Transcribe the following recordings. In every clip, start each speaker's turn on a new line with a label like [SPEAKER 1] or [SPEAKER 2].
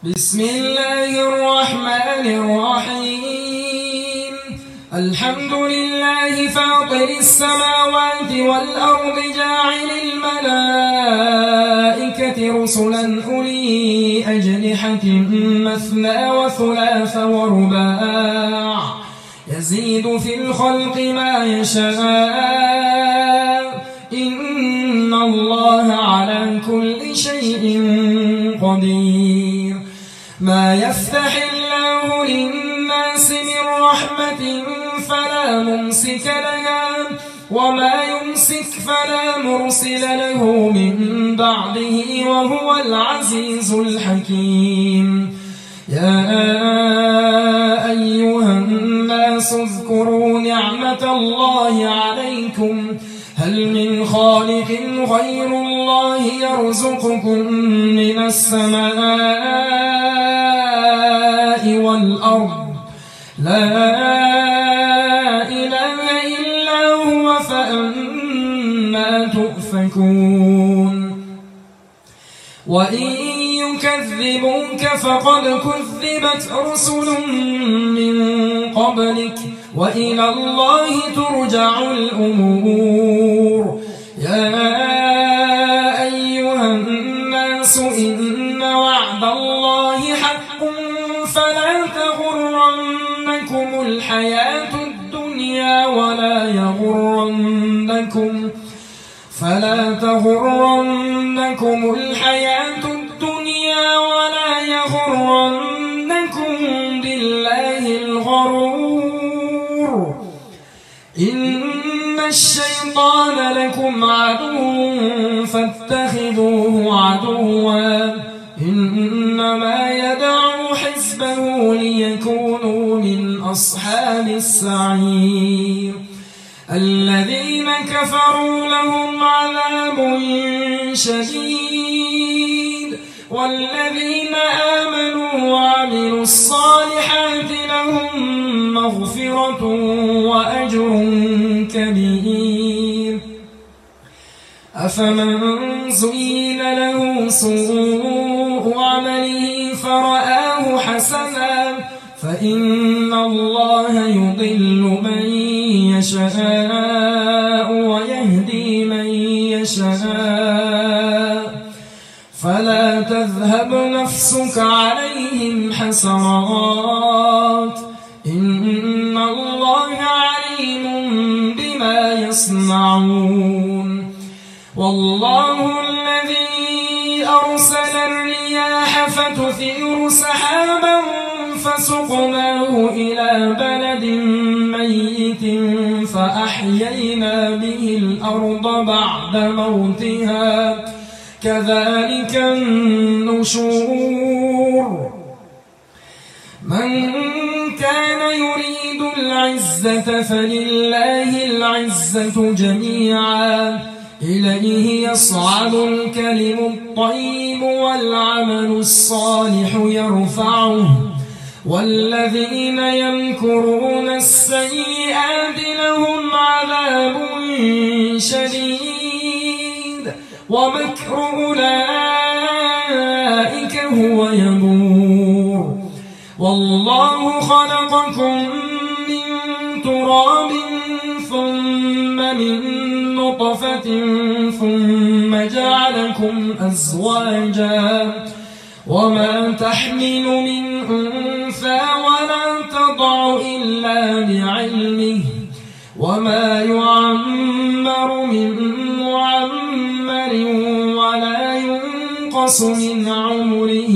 [SPEAKER 1] بسم الله الرحمن الرحيم. الحمد لله فاطر السماوات والأرض جاعل الملائكة رسلا أولي أجنحة مثنى وثلاث ورباع يزيد في الخلق ما يشاء إن الله على كل شيء قدير. ما يفتح الله للناس من رحمة فلا ممسك لها وما يمسك فلا مرسل له من بعده وهو العزيز الحكيم. يا أيها الناس اذكروا نعمة الله عليكم هل من خالق غير الله يرزقكم من السماء والأرض لا إله إلا هو فأنى تؤفكون. وإن يكذبوك فقد كذبت رسل من قبلك وإلى الله ترجع الأمور. يا أيها الناس إن وعد الله حق فلا تغرنكم الحياة الدنيا ولا يغرنكم بالله الغرور. إن الشيطان لكم عدو فاتخذوه عدوا إنما يدعو حزبه ليكونوا من أصحاب السعير. الذين كفروا لهم عذاب شديد والذين آمنوا وعملوا الصالحات لهم مغفرة وأجر كبير. أفمن زين له سوء عمله فرآه حسنا فإن الله يضل من يشاء ويهدي من يشاء فلا تذهب نفسك عليهم حسرات إن الله عليم بما يصنعون. والله الذي أرسل الرياح فتثير سحابا فسقناه إلى بلد ميت فأحيينا به الأرض بعد موتها كذلك النشور. من كان يريد العزة فلله العزة جميعا إليه يصعد الكلم الطيب والعمل الصالح يرفعه والذين يمكرون السيئات لهم عذاب شديد ومكر أولئك هو يبور. والله خلقكم من تراب ثم من نطفة ثم جعلكم أزواجا وما تحمل من أنثى ولا تضع إلا بعلمه وما يعمر من معمر ولا ينقص من عمره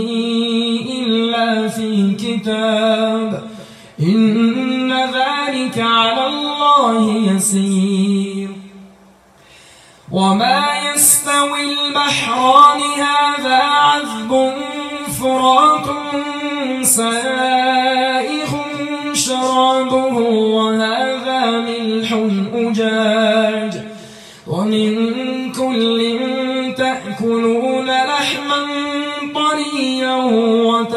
[SPEAKER 1] إلا في كتاب إن ذلك على الله يسير. وما يستوي البحران هذا عذب فرات سائغ شرابه وهذا ملح أجاج ومن كل تأكلون لحما طريا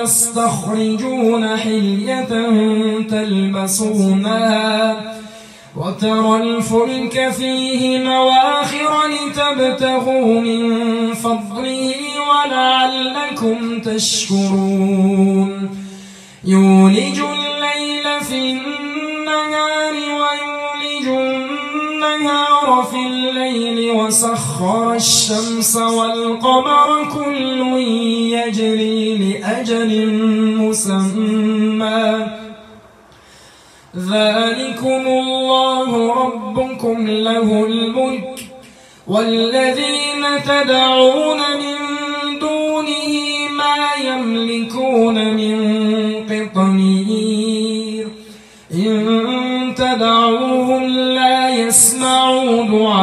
[SPEAKER 1] وتستخرجون حلية تلبسونها وترى الفلك فيه مواخر لتبتغوا من فضله ولعلكم تشكرون يولج الليل في النهار ويولج النهار في الليل وسخر الشمس والقمر كل يجري لأجل مسمى ذلكم الله ربكم له الملك والذين تدعون من دونه ما يملكون من قطمير إن تدعوهم لا يسمعوا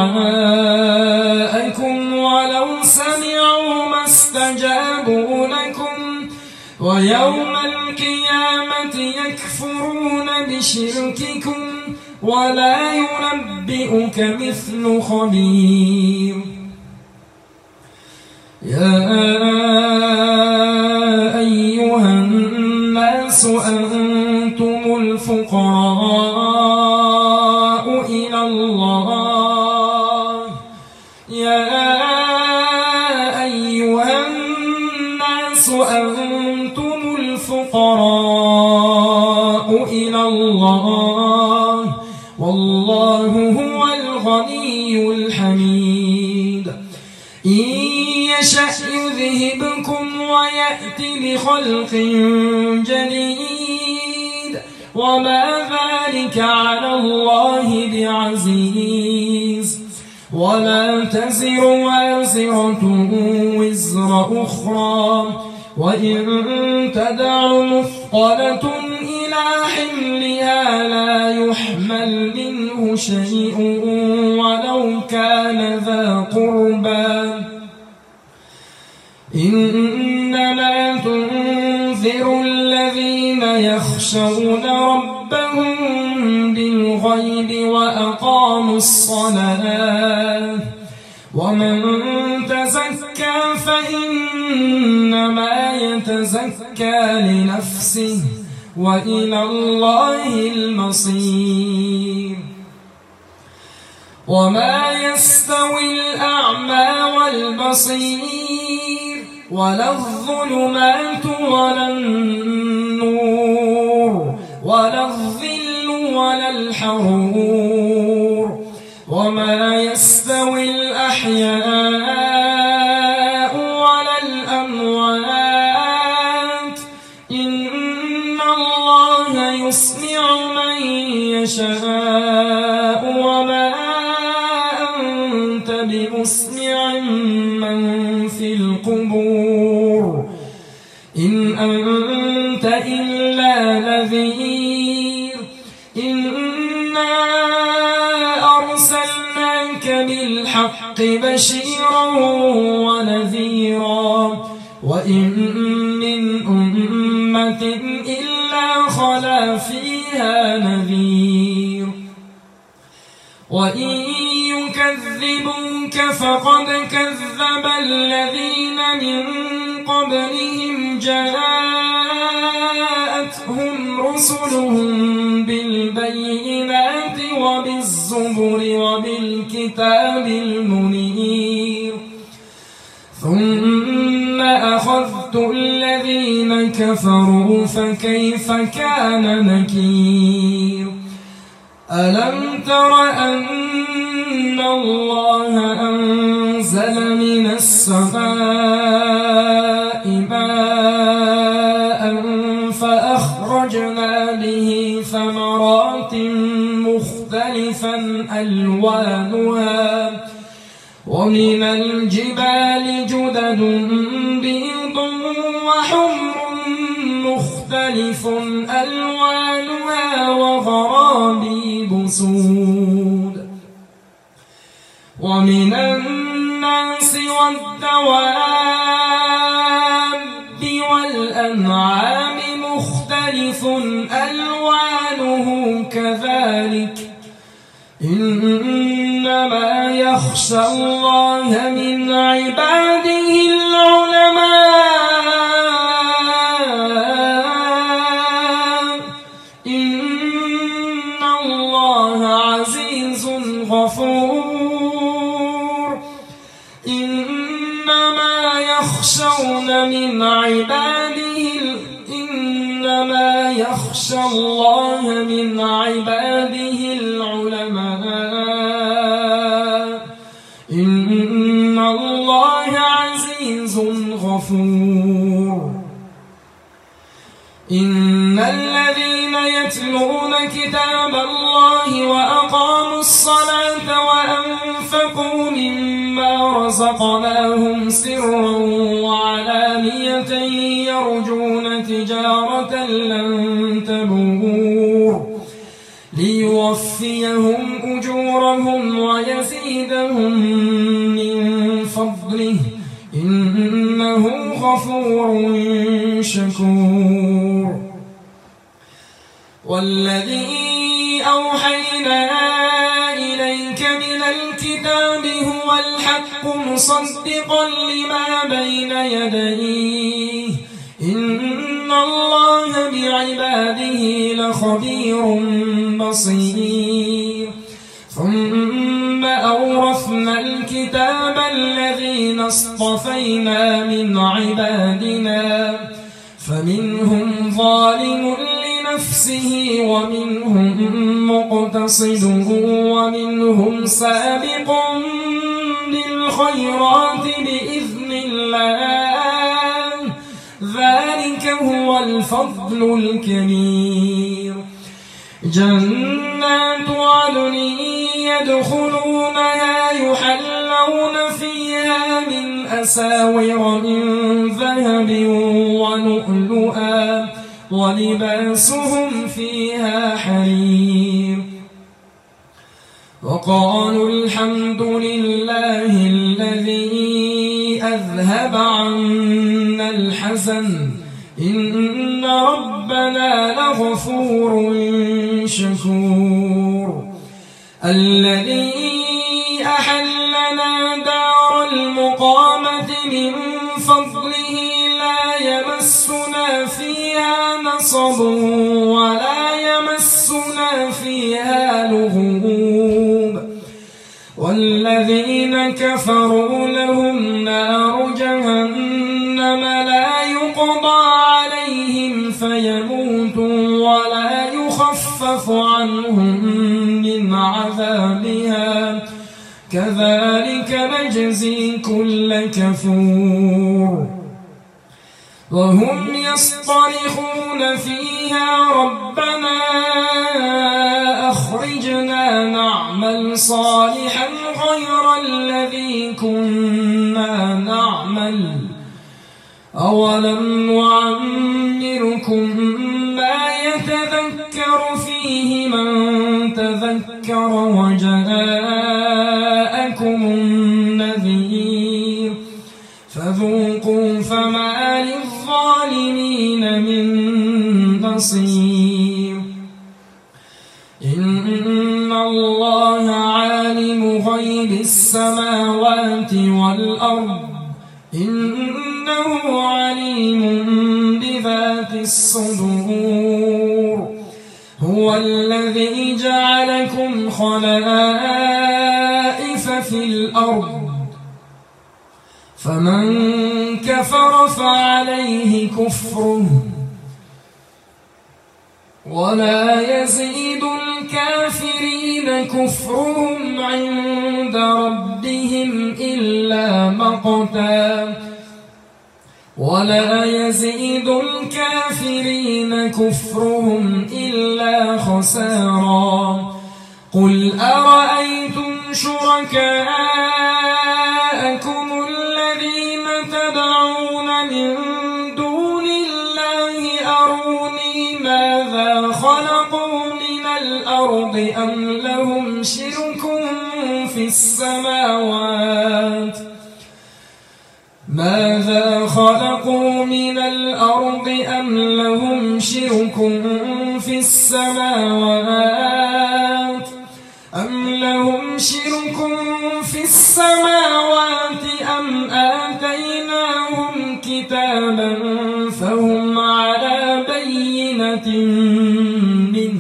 [SPEAKER 1] دعاءكم ولو سمعوا ما استجابوا لكم ويوم القيامة يكفرون بشرككم ولا ينبئك مثل خبير يا أيها الناس أنتم الفقراء إلى الله يا أيها الناس أنتم الفقراء إلى الله والله هو الغني الحميد إن يشأ يذهبكم ويأتي بخلق جديد وما ذلك على الله بعزيز ولا تزر وازرة وزر أخرى وإن تدع مثقلة إلى حملها لا يحمل منه شيء ولو كان ذا قربى إنما تنذر الذين يخشون ربهم بالغيب وأقاموا الصلاة ومن تزكى فإنما يتزكى لنفسه وإلى الله المصير وما يستوي الأعمى والبصير ولا الظلمات ولا النور ولا الظل ولا الحرور وما يستوي الأحياء ولا الأموات إن الله يسمع من يشاء وما أنت بمسمع من في القبور إن أنت إلا نذير إنا أرسلناك بالحق بشيرا ونذيرا وإن من أمة إلا خلا فيها نذير وإن يكذبوك فقد كذب الذين من قبلهم جاءتهم رسلهم بالبينات وبالزبر وبالكتاب المنير ثم أخذت الذين كفروا فكيف كان نكير ألم تر أن الله أنزل من السماء ماء فأخرجنا به ثمرات مختلفا ألوانها ومن الجبال جدد بيض وحمر مختلف ألوانها وغرابيب سود ومن الناس والدواب والأنعام مختلف ألوانه كذلك إنما يخشى الله من عباده العلماء إن الله عزيز إنما يخشى الله من عباده العلماء إن الله عزيز غفور إن الذين يتلون كتاب الله وأقاموا الصلاة وأنفقوا مما رزقناهم سرا وعلانية يرجون تجارة لن تبور ليوفيهم أجورهم ويزيدهم من فضله إنه غفور شكور والذي أوحينا إليك من الكتاب هو الحق مصدقا لما بين يديه إن الله بعباده لخبير بصير ثم أورثنا الكتاب الذين اصطفينا من عبادنا فمنهم ظالم لنفسه ومنهم مقتصد ومنهم سابق بالخيرات بإذن الله ذلك هو الفضل الكبير جنات عدن يدخلونها يحلون فيها من أساور من ذهب ولؤلؤا ولباسهم فيها حرير وقالوا الحمد لله الذي أذهب عنا الحزن إن ربنا لغفور شكور الذي أحلنا دار المقامة من فضله لا يمسنا فيها نصب ولا يمسنا فيها لغوب والذين كفروا لهم نار جهنم لا يقضى عليهم فيموتوا ولا يخفف عنهم من عذابها كذلك نجزي كل كفور وهم يصطرخون فيها ربنا أخرجنا نعمل صالحا غير الذي كنا نعمل أولم نعمركم ما يتذكر فيه من تذكر وجاءكم النذير فذوقوا فما للظالمين من نصير إن الله عالم غيب السماوات والأرض إنه عليم بذات الصدور هو الذي جعلكم خلائف في الأرض فمن كفر فعليه كفره ولا يزيد الكافرين كفرهم عند ربهم إلا مقتا ولا يزيد الكافرين كفرهم إلا خسارا قل أرأيتم شركاءكم الذين تدعون من دون الله أروني ماذا خلقوا من الأرض أم لهم شرك في السماوات ماذا خلقوا من الأرض أم لهم شرك في السماوات أم لهم شرك في السماوات أم آتيناهم كتابا فهم على بينة منه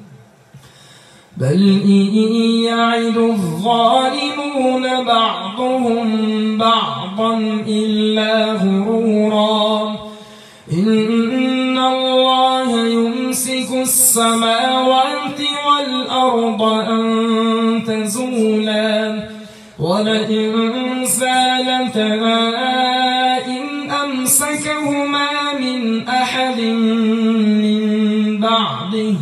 [SPEAKER 1] بل إن يعد الظالمون بعضهم بعضا بعضا إلا غرورا إن الله يمسك السماوات والأرض أن تزولا ولئن زالتا إن أمسكهما من أحد من بعده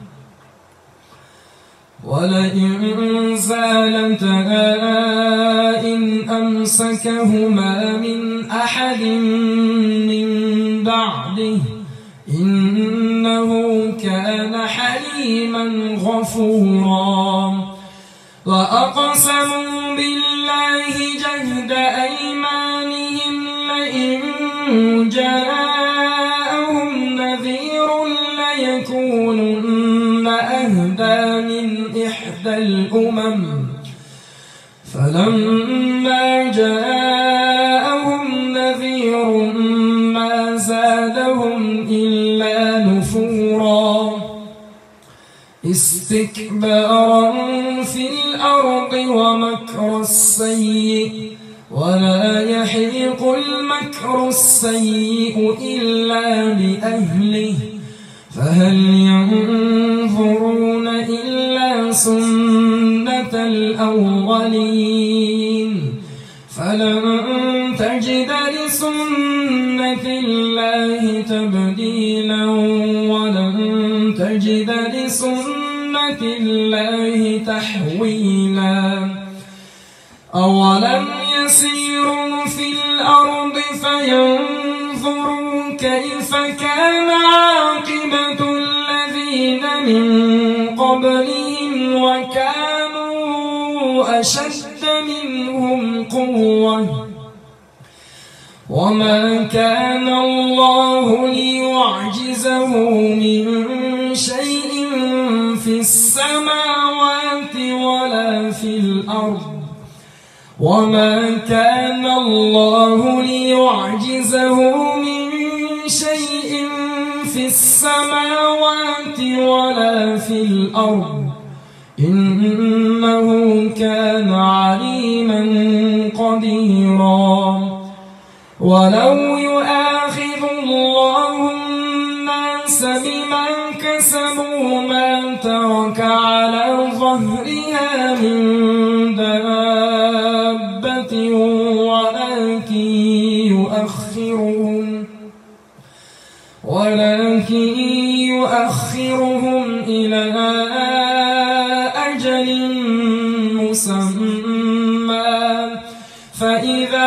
[SPEAKER 1] ولئن زالتا إن أمسكهما من أحد من بعده إنه كان حليما غفورا وأقسموا بالله جهد أيمانهم لئن جاءهم نذير ليكونن أهدى من إحدى الأمم فلما جاءهم نذير ما زادهم إلا نفورا استكبارا في الأرض ومكر السيء ولا يحيق المكر السيء إلا بأهله فهل ينظرون إلا سنة الأولين فلن تجد لسنة الله تبديلا ولن تجد لسنة الله تحويلا أولم يسيروا في الأرض فينظروا كيف كان عاقبة الذين من قبلهم وكانوا أشد منهم قوة وما كان الله ليعجزه من شيء في السماوات ولا في الأرض وما كان الله ليعجزه من شيء في السماوات ولا في الأرض إنه كان عليما قديرا ولو يؤاخذ الله الناس بما كسبوا ما ترك على ظهرها من دابة ولكن يؤخرهم إلى أجل مسمى فإذا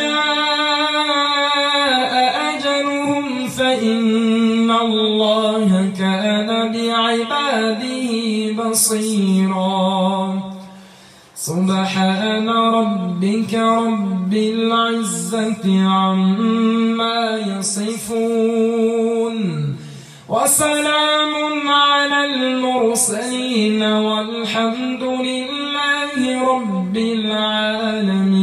[SPEAKER 1] جاء أجلهم فإن الله كان بعباده بصيرا سبحان ربك رب العزة عما يصفون وسلام على المرسلين والحمد لله رب العالمين.